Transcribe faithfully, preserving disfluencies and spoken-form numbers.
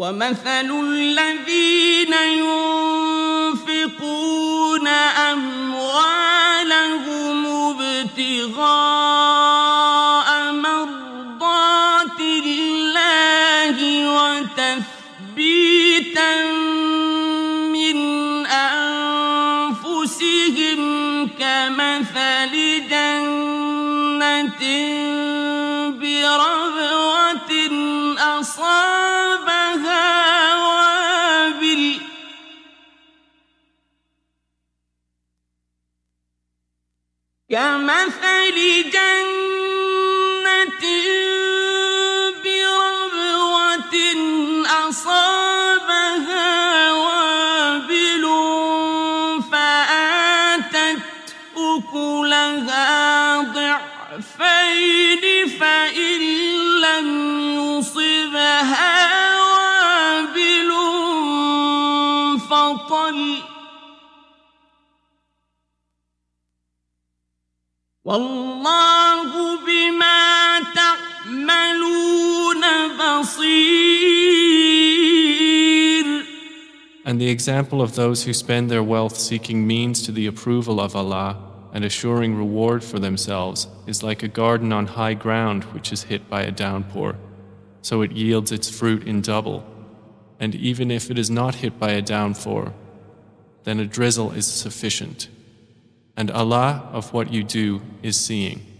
وَمَثَلُ الَّذِينَ يُنفِقُونَ أَمْوَالَهُمُ ابْتِغَاءَ مَرْضَاتِ اللَّهِ وَتَثْبِيتًا مِّنْ أَنفُسِهِمْ كَمَثَلِ جَنَّةٍ بِرَبْوَةٍ أَصَابَهَا وَابِلٌ كَمَثَلِ جَنَّةٍ بِرَبْوَةٍ أَصَابَهَا وَابِلٌ فَآتَتْ أُكُلَهَا ضِعْفَيْنِ فَإِن لَّمْ يُصِبْهَا وَابِلٌ فَطَلٌّ وَاللَّهُ بِمَا تَعْمَلُونَ بَصِيرٌ. And the example of those who spend their wealth seeking means to the approval of Allah and assuring reward for themselves is like a garden on high ground which is hit by a downpour, so it yields its fruit in double. And even if it is not hit by a downpour, then a drizzle is sufficient. And Allah of what you do is seeing.